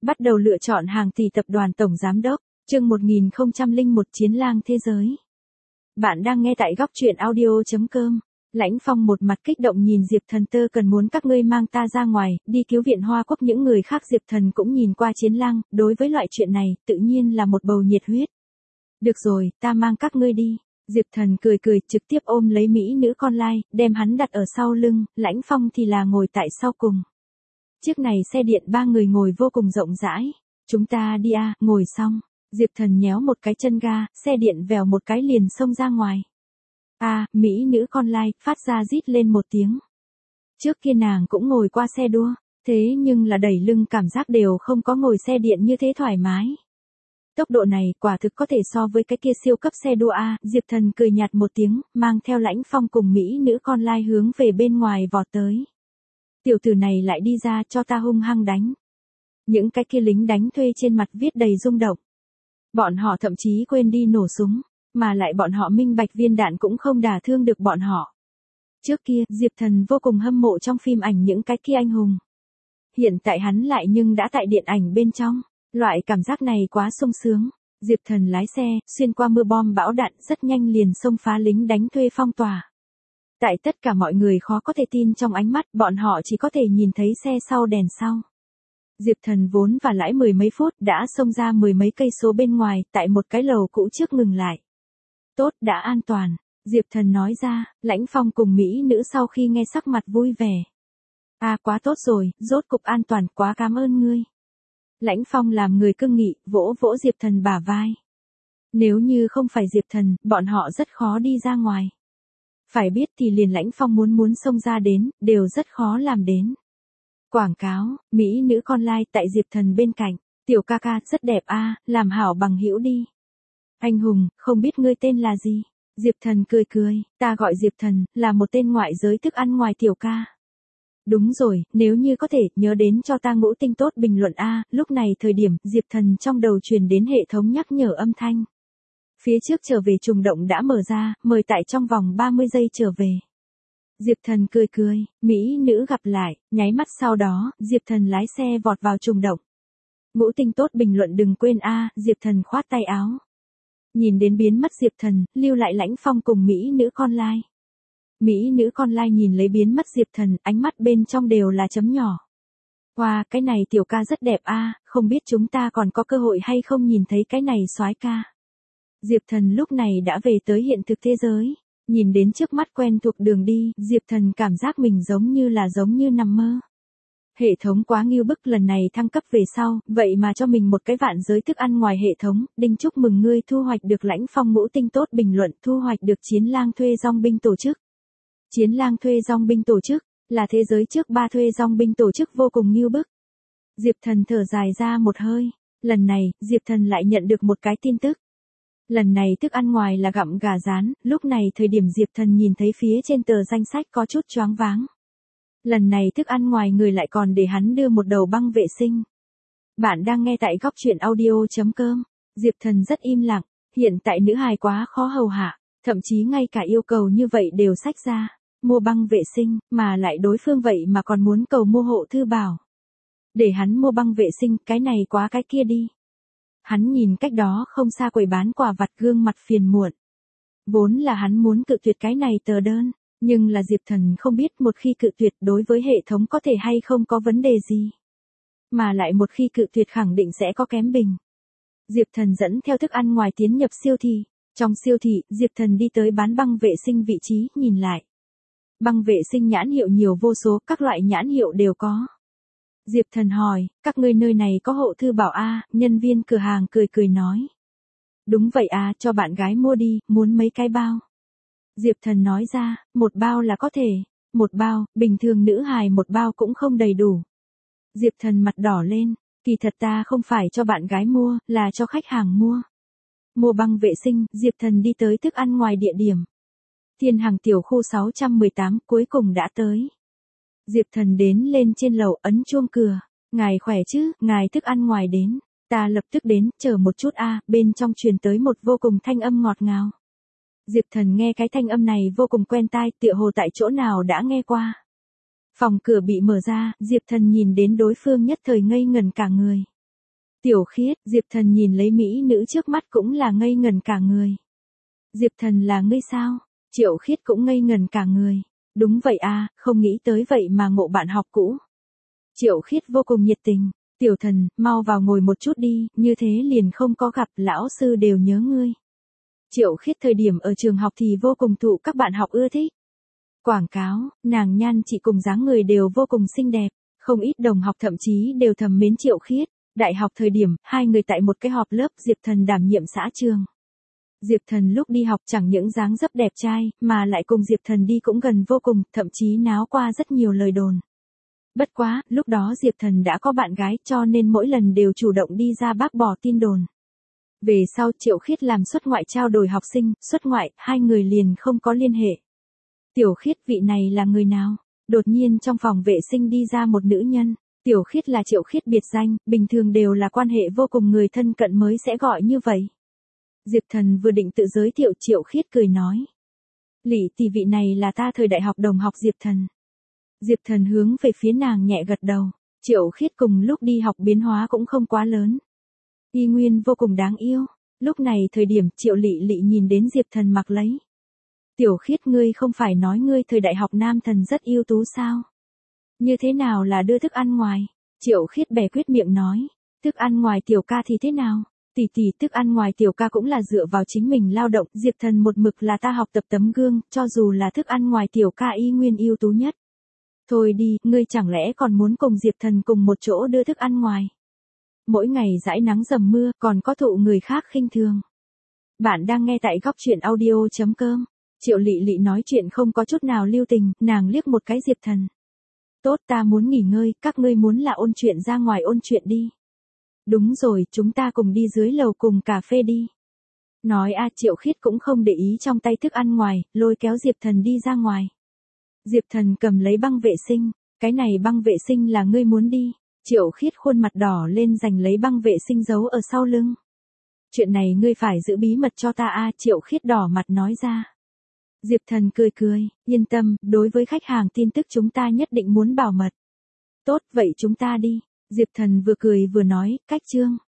Bắt đầu lựa chọn hàng tỷ tập đoàn tổng giám đốc, chương 1001 Chiến lang thế giới. Bạn đang nghe tại góc truyện audio.com. Lãnh Phong một mặt kích động nhìn Diệp Thần, tơ cần muốn các ngươi mang ta ra ngoài, đi cứu viện Hoa Quốc những người khác. Diệp Thần cũng nhìn qua Chiến lang, đối với loại chuyện này, tự nhiên là một bầu nhiệt huyết. Được rồi, ta mang các ngươi đi. Diệp Thần cười cười, trực tiếp ôm lấy mỹ nữ con lai, đem hắn đặt ở sau lưng, Lãnh Phong thì là ngồi tại sau cùng. Chiếc này xe điện ba người ngồi vô cùng rộng rãi. Chúng ta đi à, ngồi xong. Diệp Thần nhéo một cái chân ga, xe điện vèo một cái liền xông ra ngoài. Mỹ nữ con lai, phát ra rít lên một tiếng. Trước kia nàng cũng ngồi qua xe đua, thế nhưng là đẩy lưng cảm giác đều không có ngồi xe điện như thế thoải mái. Tốc độ này quả thực có thể so với cái kia siêu cấp xe đua A. Diệp Thần cười nhạt một tiếng, mang theo Lãnh Phong cùng mỹ nữ con lai hướng về bên ngoài vọt tới. Tiểu tử này lại đi ra, cho ta hung hăng đánh. Những cái kia lính đánh thuê trên mặt viết đầy rung động. Bọn họ thậm chí quên đi nổ súng, mà lại bọn họ minh bạch viên đạn cũng không đả thương được bọn họ. Trước kia, Diệp Thần vô cùng hâm mộ trong phim ảnh những cái kia anh hùng. Hiện tại hắn lại nhưng đã tại điện ảnh bên trong. Loại cảm giác này quá sung sướng. Diệp Thần lái xe, xuyên qua mưa bom bão đạn, rất nhanh liền xông phá lính đánh thuê phong tỏa. Tại tất cả mọi người khó có thể tin trong ánh mắt, bọn họ chỉ có thể nhìn thấy xe sau đèn sau. Diệp Thần vốn và lãi mười mấy phút đã xông ra mười mấy cây số bên ngoài, tại một cái lầu cũ trước ngừng lại. Tốt, đã an toàn. Diệp Thần nói ra. Lãnh Phong cùng mỹ nữ sau khi nghe sắc mặt vui vẻ. Quá tốt rồi, rốt cục an toàn, quá cảm ơn ngươi. Lãnh Phong làm người cương nghị, vỗ vỗ Diệp Thần bả vai. Nếu như không phải Diệp Thần, bọn họ rất khó đi ra ngoài. Phải biết thì liền Lãnh Phong muốn xông ra đến, đều rất khó làm đến. Quảng cáo, mỹ nữ con lai tại Diệp Thần bên cạnh. Tiểu ca ca, rất đẹp làm hảo bằng hữu đi. Anh hùng, không biết ngươi tên là gì? Diệp Thần cười cười, ta gọi Diệp Thần, là một tên ngoại giới thức ăn ngoài tiểu ca. Đúng rồi, nếu như có thể, nhớ đến cho ta ngũ tinh tốt bình luận Lúc này thời điểm, Diệp Thần trong đầu truyền đến hệ thống nhắc nhở âm thanh. Phía trước trở về trùng động đã mở ra, mời tại trong vòng 30 giây trở về. Diệp Thần cười cười, mỹ nữ gặp lại, nháy mắt sau đó, Diệp Thần lái xe vọt vào trùng động. Ngũ tinh tốt bình luận đừng quên Diệp Thần khoát tay áo. Nhìn đến biến mất Diệp Thần, lưu lại Lãnh Phong cùng mỹ nữ con lai. Mỹ nữ con lai nhìn lấy biến mất Diệp Thần, ánh mắt bên trong đều là chấm nhỏ. Wow, cái này tiểu ca rất đẹp không biết chúng ta còn có cơ hội hay không nhìn thấy cái này soái ca. Diệp Thần lúc này đã về tới hiện thực thế giới. Nhìn đến trước mắt quen thuộc đường đi, Diệp Thần cảm giác mình giống như nằm mơ. Hệ thống quá nghiêu bức, lần này thăng cấp về sau, vậy mà cho mình một cái vạn giới thức ăn ngoài hệ thống. Đinh chúc mừng ngươi thu hoạch được Lãnh Phong ngũ tinh tốt bình luận, thu hoạch được Chiến lang thuê dong binh tổ chức. Chiến lang thuê dong binh tổ chức, là thế giới trước 3 thuê dong binh tổ chức vô cùng nghiêu bức. Diệp Thần thở dài ra một hơi, lần này, Diệp Thần lại nhận được một cái tin tức. Lần này thức ăn ngoài là gặm gà rán, lúc này thời điểm Diệp Thần nhìn thấy phía trên tờ danh sách có chút choáng váng. Lần này thức ăn ngoài người lại còn để hắn đưa một đầu băng vệ sinh. Bạn đang nghe tại góc truyện audio.com. Diệp Thần rất im lặng, hiện tại nữ hài quá khó hầu hạ, thậm chí ngay cả yêu cầu như vậy đều xách ra. Mua băng vệ sinh, mà lại đối phương vậy mà còn muốn cầu mua hộ thư bảo. Để hắn mua băng vệ sinh, cái này quá cái kia đi. Hắn nhìn cách đó không xa quầy bán quà vặt, gương mặt phiền muộn. Vốn là hắn muốn cự tuyệt cái này tờ đơn, nhưng là Diệp Thần không biết một khi cự tuyệt đối với hệ thống có thể hay không có vấn đề gì. Mà lại một khi cự tuyệt khẳng định sẽ có kém bình. Diệp Thần dẫn theo thức ăn ngoài tiến nhập siêu thị. Trong siêu thị, Diệp Thần đi tới bán băng vệ sinh vị trí, nhìn lại. Băng vệ sinh nhãn hiệu nhiều vô số, các loại nhãn hiệu đều có. Diệp Thần hỏi, các ngươi nơi này có hộ thư bảo nhân viên cửa hàng cười cười nói. Đúng vậy cho bạn gái mua đi, muốn mấy cái bao. Diệp Thần nói ra, một bao là có thể, một bao, bình thường nữ hài một bao cũng không đầy đủ. Diệp Thần mặt đỏ lên, kỳ thật ta không phải cho bạn gái mua, là cho khách hàng mua. Mua băng vệ sinh, Diệp Thần đi tới thức ăn ngoài địa điểm. Thiên Hằng tiểu khu 618 cuối cùng đã tới. Diệp Thần đến lên trên lầu, ấn chuông cửa. Ngài khỏe chứ, ngài thức ăn ngoài đến. Ta lập tức đến, chờ một chút bên trong truyền tới một vô cùng thanh âm ngọt ngào. Diệp Thần nghe cái thanh âm này vô cùng quen tai, tựa hồ tại chỗ nào đã nghe qua. Phòng cửa bị mở ra, Diệp Thần nhìn đến đối phương nhất thời ngây ngẩn cả người. Tiểu Khiết, Diệp Thần nhìn lấy mỹ nữ trước mắt cũng là ngây ngẩn cả người. Diệp Thần là ngươi sao? Triệu Khiết cũng ngây ngẩn cả người. Đúng vậy à, không nghĩ tới vậy mà ngộ bạn học cũ. Triệu Khiết vô cùng nhiệt tình. Tiểu Thần, mau vào ngồi một chút đi, như thế liền không có gặp, lão sư đều nhớ ngươi. Triệu Khiết thời điểm ở trường học thì vô cùng thụ các bạn học ưa thích. Quảng cáo, nàng nhan chị cùng dáng người đều vô cùng xinh đẹp, không ít đồng học thậm chí đều thầm mến Triệu Khiết. Đại học thời điểm, hai người tại một cái họp lớp, Diệp Thần đảm nhiệm xã trường. Diệp Thần lúc đi học chẳng những dáng dấp đẹp trai, mà lại cùng Diệp Thần đi cũng gần vô cùng, thậm chí náo qua rất nhiều lời đồn. Bất quá, lúc đó Diệp Thần đã có bạn gái cho nên mỗi lần đều chủ động đi ra bác bỏ tin đồn. Về sau Triệu Khiết làm xuất ngoại trao đổi học sinh, xuất ngoại, hai người liền không có liên hệ. Tiểu Khiết, vị này là người nào? Đột nhiên trong phòng vệ sinh đi ra một nữ nhân. Tiểu Khiết là Triệu Khiết biệt danh, bình thường đều là quan hệ vô cùng người thân cận mới sẽ gọi như vậy. Diệp Thần vừa định tự giới thiệu, Triệu Khiết cười nói. Lỷ tỷ, vị này là ta thời đại học đồng học Diệp Thần. Diệp Thần hướng về phía nàng nhẹ gật đầu. Triệu Khiết cùng lúc đi học biến hóa cũng không quá lớn. Y nguyên vô cùng đáng yêu. Lúc này thời điểm Triệu Lị Lị nhìn đến Diệp Thần mặc lấy. Tiểu Khiết, ngươi không phải nói ngươi thời đại học nam thần rất ưu tú sao? Như thế nào là đưa thức ăn ngoài? Triệu Khiết bẻ quyết miệng nói. Thức ăn ngoài tiểu ca thì thế nào? Tỷ tỷ, thức ăn ngoài tiểu ca cũng là dựa vào chính mình lao động. Diệp Thần một mực là ta học tập tấm gương, cho dù là thức ăn ngoài tiểu ca y nguyên ưu tú nhất. Thôi đi, ngươi chẳng lẽ còn muốn cùng Diệp Thần cùng một chỗ đưa thức ăn ngoài? Mỗi ngày dãi nắng dầm mưa, còn có thụ người khác khinh thường. Bạn đang nghe tại góc truyện audio.com. Triệu Lị Lị nói chuyện không có chút nào lưu tình, nàng liếc một cái Diệp Thần. Tốt, ta muốn nghỉ ngơi, các ngươi muốn là ôn chuyện ra ngoài ôn chuyện đi. Đúng rồi, chúng ta cùng đi dưới lầu cùng cà phê đi. Nói a, Triệu Khiết cũng không để ý trong tay thức ăn ngoài, lôi kéo Diệp Thần đi ra ngoài. Diệp Thần cầm lấy băng vệ sinh, cái này băng vệ sinh là ngươi muốn đi. Triệu Khiết khuôn mặt đỏ lên giành lấy băng vệ sinh giấu ở sau lưng. Chuyện này ngươi phải giữ bí mật cho ta a, Triệu Khiết đỏ mặt nói ra. Diệp Thần cười cười, yên tâm, đối với khách hàng tin tức chúng ta nhất định muốn bảo mật. Tốt, vậy chúng ta đi. Diệp Thần vừa cười vừa nói, cách chương.